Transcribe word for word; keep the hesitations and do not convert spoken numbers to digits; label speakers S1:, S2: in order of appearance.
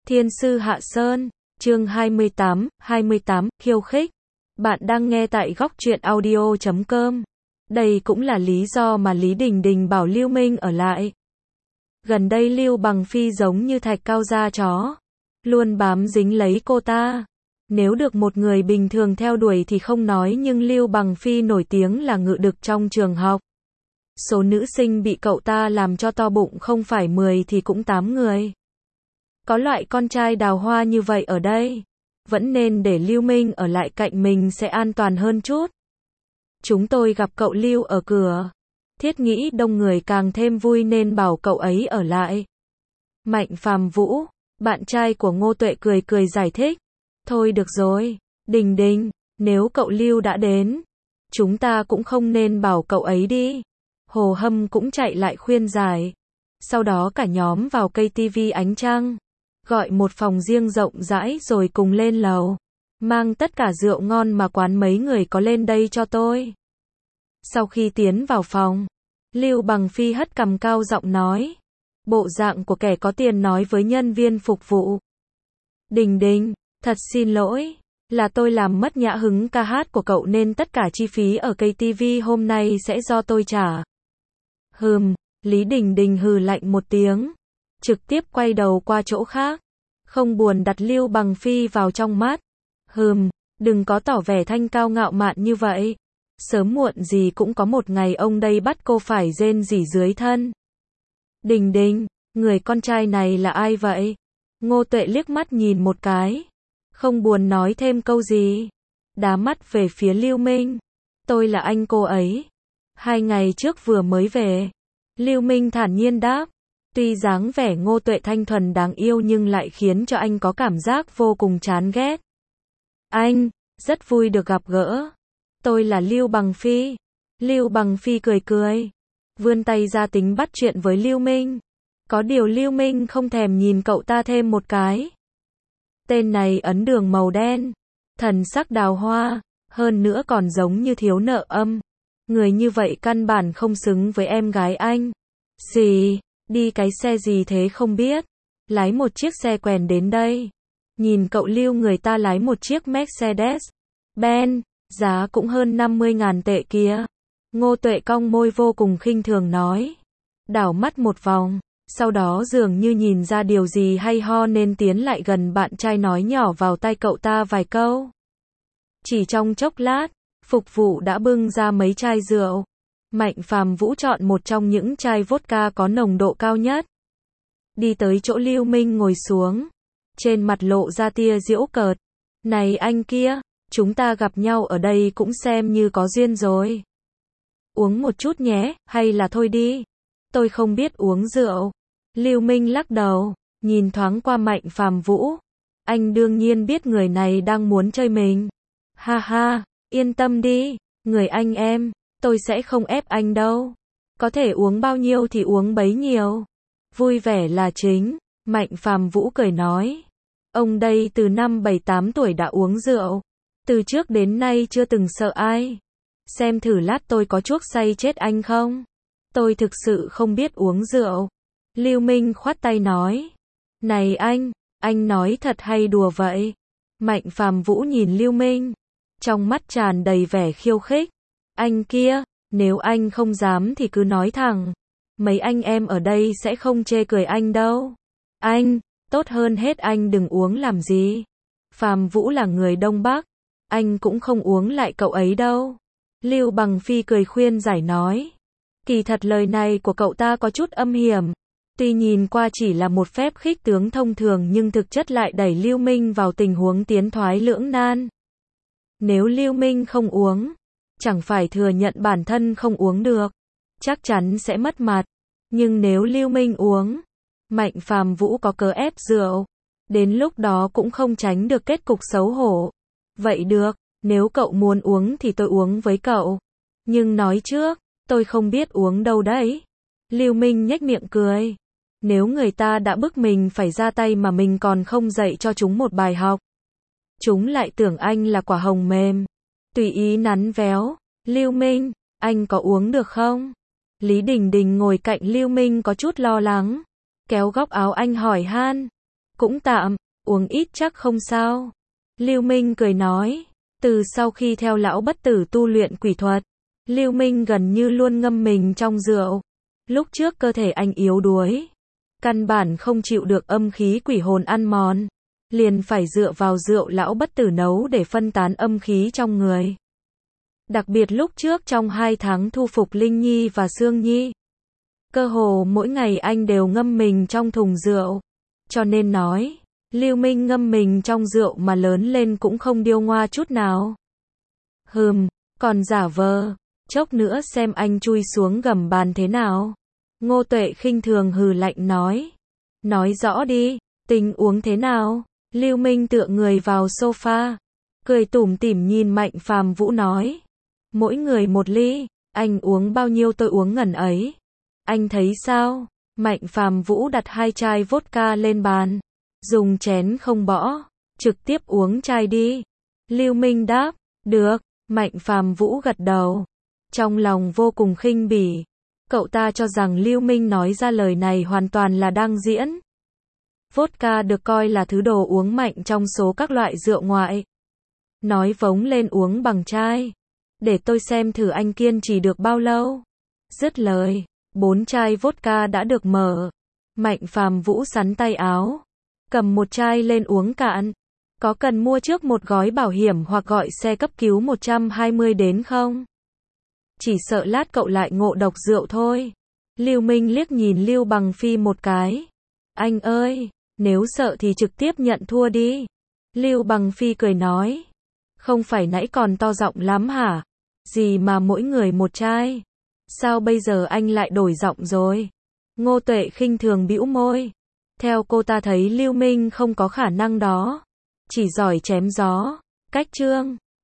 S1: Thiên sư Hạ Sơn, chương hai mươi tám, hai mươi tám, khiêu khích. Bạn đang nghe tại góc truyện audio chấm com. Đây cũng là lý do mà Lý Đình Đình bảo Lưu Minh ở lại. Gần đây Lưu Bằng Phi giống như thạch cao da chó, luôn bám dính lấy cô ta. Nếu được một người bình thường theo đuổi thì không nói, nhưng Lưu Bằng Phi nổi tiếng là ngự đực trong trường học. Số nữ sinh bị cậu ta làm cho to bụng không phải mười thì cũng tám người. Có loại con trai đào hoa như vậy ở đây, vẫn nên để Lưu Minh ở lại cạnh mình sẽ an toàn hơn chút. Chúng tôi gặp cậu Lưu ở cửa. Thiết nghĩ đông người càng thêm vui nên bảo cậu ấy ở lại. Mạnh Phàm Vũ, bạn trai của Ngô Tuệ cười cười giải thích. Thôi được rồi, Đình Đình, nếu cậu Lưu đã đến, chúng ta cũng không nên bảo cậu ấy đi. Hồ Hâm cũng chạy lại khuyên giải. Sau đó cả nhóm vào cây tivi ánh trăng, gọi một phòng riêng rộng rãi rồi cùng lên lầu. Mang tất cả rượu ngon mà quán mấy người có lên đây cho tôi. Sau khi tiến vào phòng, Lưu Bằng Phi hất cằm cao giọng nói. Bộ dạng của kẻ có tiền nói với nhân viên phục vụ. Đình Đình, thật xin lỗi, là tôi làm mất nhã hứng ca hát của cậu nên tất cả chi phí ở cây tivi hôm nay sẽ do tôi trả. Hừm, Lý Đình Đình hừ lạnh một tiếng, trực tiếp quay đầu qua chỗ khác, không buồn đặt Lưu Bằng Phi vào trong mắt. Hừm, đừng có tỏ vẻ thanh cao ngạo mạn như vậy. Sớm muộn gì cũng có một ngày ông đây bắt cô phải rên rỉ dưới thân. Đình Đình, người con trai này là ai vậy? Ngô Tuệ liếc mắt nhìn một cái, không buồn nói thêm câu gì, đá mắt về phía Lưu Minh. Tôi là anh cô ấy. Hai ngày trước vừa mới về. Lưu Minh thản nhiên đáp. Tuy dáng vẻ Ngô Tuệ thanh thuần đáng yêu nhưng lại khiến cho anh có cảm giác vô cùng chán ghét. Anh, rất vui được gặp gỡ. Tôi là Lưu Bằng Phi. Lưu Bằng Phi cười cười, vươn tay ra tính bắt chuyện với Lưu Minh. Có điều Lưu Minh không thèm nhìn cậu ta thêm một cái. Tên này ấn đường màu đen, thần sắc đào hoa, hơn nữa còn giống như thiếu nợ âm. Người như vậy căn bản không xứng với em gái anh. Gì, đi cái xe gì thế không biết. Lái một chiếc xe quèn đến đây. Nhìn cậu Lưu, người ta lái một chiếc Mercedes Benz, giá cũng hơn năm mươi ngàn tệ kia. Ngô Tuệ cong môi vô cùng khinh thường nói. Đảo mắt một vòng, sau đó dường như nhìn ra điều gì hay ho nên tiến lại gần bạn trai nói nhỏ vào tai cậu ta vài câu. Chỉ trong chốc lát, phục vụ đã bưng ra mấy chai rượu. Mạnh Phàm Vũ chọn một trong những chai vodka có nồng độ cao nhất. Đi tới chỗ Lưu Minh ngồi xuống, trên mặt lộ ra tia giễu cợt. Này anh kia, chúng ta gặp nhau ở đây cũng xem như có duyên rồi. Uống một chút nhé, hay là thôi đi. Tôi không biết uống rượu. Lưu Minh lắc đầu, nhìn thoáng qua Mạnh Phàm Vũ. Anh đương nhiên biết người này đang muốn chơi mình. Ha ha, yên tâm đi, người anh em, tôi sẽ không ép anh đâu. Có thể uống bao nhiêu thì uống bấy nhiêu. Vui vẻ là chính, Mạnh Phàm Vũ cười nói. Ông đây từ năm bảy tám tuổi đã uống rượu. Từ trước đến nay chưa từng sợ ai. Xem thử lát tôi có chuốc say chết anh không? Tôi thực sự không biết uống rượu. Lưu Minh khoát tay nói. Này anh, anh nói thật hay đùa vậy? Mạnh Phàm Vũ nhìn Lưu Minh, trong mắt tràn đầy vẻ khiêu khích. Anh kia, nếu anh không dám thì cứ nói thẳng. Mấy anh em ở đây sẽ không chê cười anh đâu. Anh, tốt hơn hết anh đừng uống làm gì. Phàm Vũ là người Đông Bắc, anh cũng không uống lại cậu ấy đâu. Lưu Bằng Phi cười khuyên giải nói. Kỳ thật lời này của cậu ta có chút âm hiểm. Tuy nhìn qua chỉ là một phép khích tướng thông thường nhưng thực chất lại đẩy Lưu Minh vào tình huống tiến thoái lưỡng nan. Nếu Lưu Minh không uống, chẳng phải thừa nhận bản thân không uống được, chắc chắn sẽ mất mặt. Nhưng nếu Lưu Minh uống, Mạnh Phàm Vũ có cớ ép rượu, đến lúc đó cũng không tránh được kết cục xấu hổ. Vậy được, nếu cậu muốn uống thì tôi uống với cậu. Nhưng nói trước, tôi không biết uống đâu đấy. Lưu Minh nhếch miệng cười. Nếu người ta đã bức mình phải ra tay mà mình còn không dạy cho chúng một bài học, chúng lại tưởng anh là quả hồng mềm, tùy ý nắn véo. Lưu Minh, anh có uống được không? Lý Đình Đình ngồi cạnh Lưu Minh có chút lo lắng, kéo góc áo anh hỏi han. Cũng tạm, uống ít chắc không sao. Lưu Minh cười nói, từ sau khi theo lão bất tử tu luyện quỷ thuật, Lưu Minh gần như luôn ngâm mình trong rượu. Lúc trước cơ thể anh yếu đuối, căn bản không chịu được âm khí quỷ hồn ăn mòn, liền phải dựa vào rượu lão bất tử nấu để phân tán âm khí trong người. Đặc biệt lúc trước trong hai tháng thu phục Linh Nhi và Sương Nhi, cơ hồ mỗi ngày anh đều ngâm mình trong thùng rượu. Cho nên nói, Lưu Minh ngâm mình trong rượu mà lớn lên cũng không điêu ngoa chút nào. Hừm, còn giả vờ, chốc nữa xem anh chui xuống gầm bàn thế nào. Ngô Tuệ khinh thường hừ lạnh nói. Nói rõ đi, tình uống thế nào? Lưu Minh tựa người vào sofa, cười tủm tỉm nhìn Mạnh Phàm Vũ nói. Mỗi người một ly, anh uống bao nhiêu tôi uống ngần ấy. Anh thấy sao? Mạnh Phàm Vũ đặt hai chai vodka lên bàn, dùng chén không bỏ, trực tiếp uống chai đi. Lưu Minh đáp, được. Mạnh Phàm Vũ gật đầu, trong lòng vô cùng khinh bỉ. Cậu ta cho rằng Lưu Minh nói ra lời này hoàn toàn là đang diễn. Vodka được coi là thứ đồ uống mạnh trong số các loại rượu ngoại. Nói vống lên uống bằng chai. Để tôi xem thử anh kiên trì được bao lâu. Dứt lời, bốn chai vodka đã được mở. Mạnh Phàm Vũ sắn tay áo, cầm một chai lên uống cạn. Có cần mua trước một gói bảo hiểm hoặc gọi xe cấp cứu một trăm hai mươi đến không? Chỉ sợ lát cậu lại ngộ độc rượu thôi. Lưu Minh liếc nhìn Lưu Bằng Phi một cái. Anh ơi, nếu sợ thì trực tiếp nhận thua đi. Lưu Bằng Phi cười nói. Không phải nãy còn to giọng lắm hả? Gì mà mỗi người một chai? Sao bây giờ anh lại đổi giọng rồi? Ngô Tuệ khinh thường bĩu môi. Theo cô ta thấy Lưu Minh không có khả năng đó. Chỉ giỏi chém gió, cách trương.